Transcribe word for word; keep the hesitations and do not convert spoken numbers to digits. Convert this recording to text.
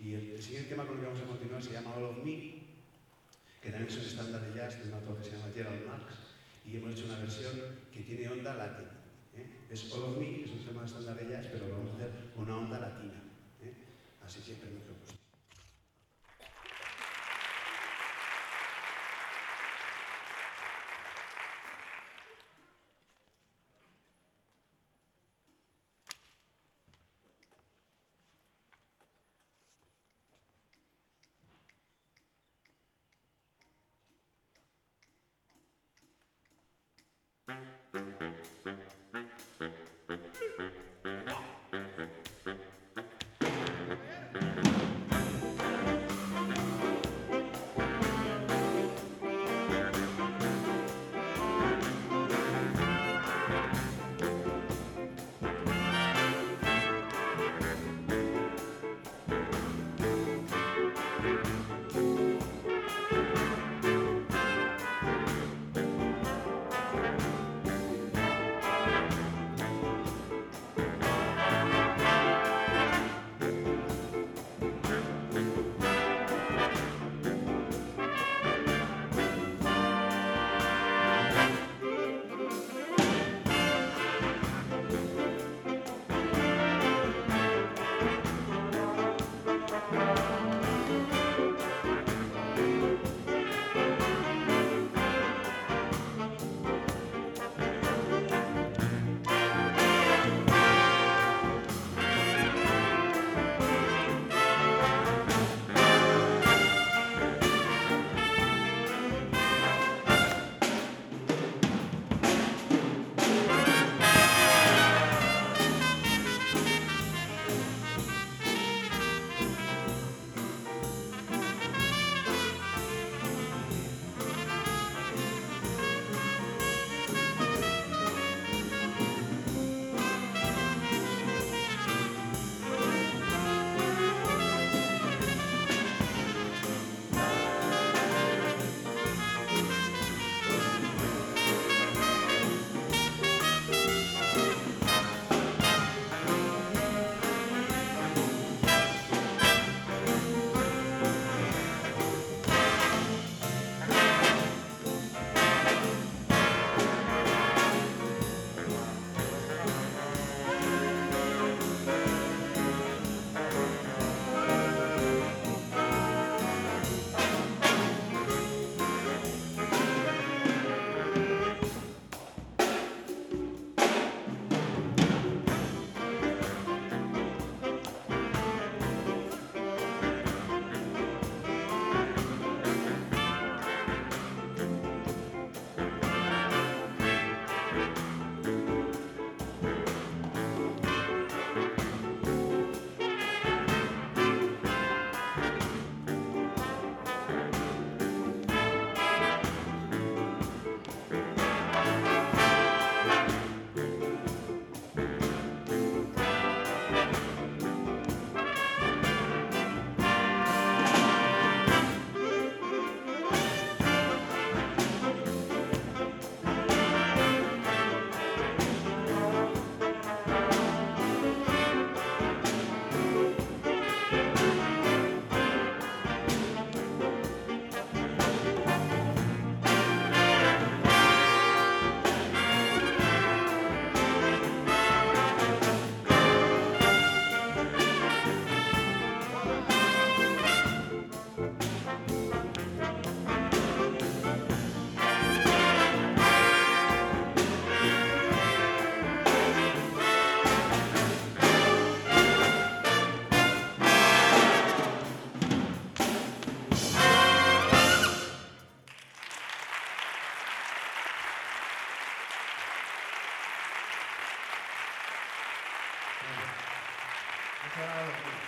Y el, el siguiente tema con el que vamos a continuar se llama All of Me, que también es un estándar de jazz de un autor que se llama Gerald Marx, y hemos hecho una versión que tiene onda latina. ¿eh? Es All of Me, es un tema estándar de jazz, pero lo vamos a hacer con una onda latina. ¿eh? Así siempre me lo he puesto. Muchas gracias.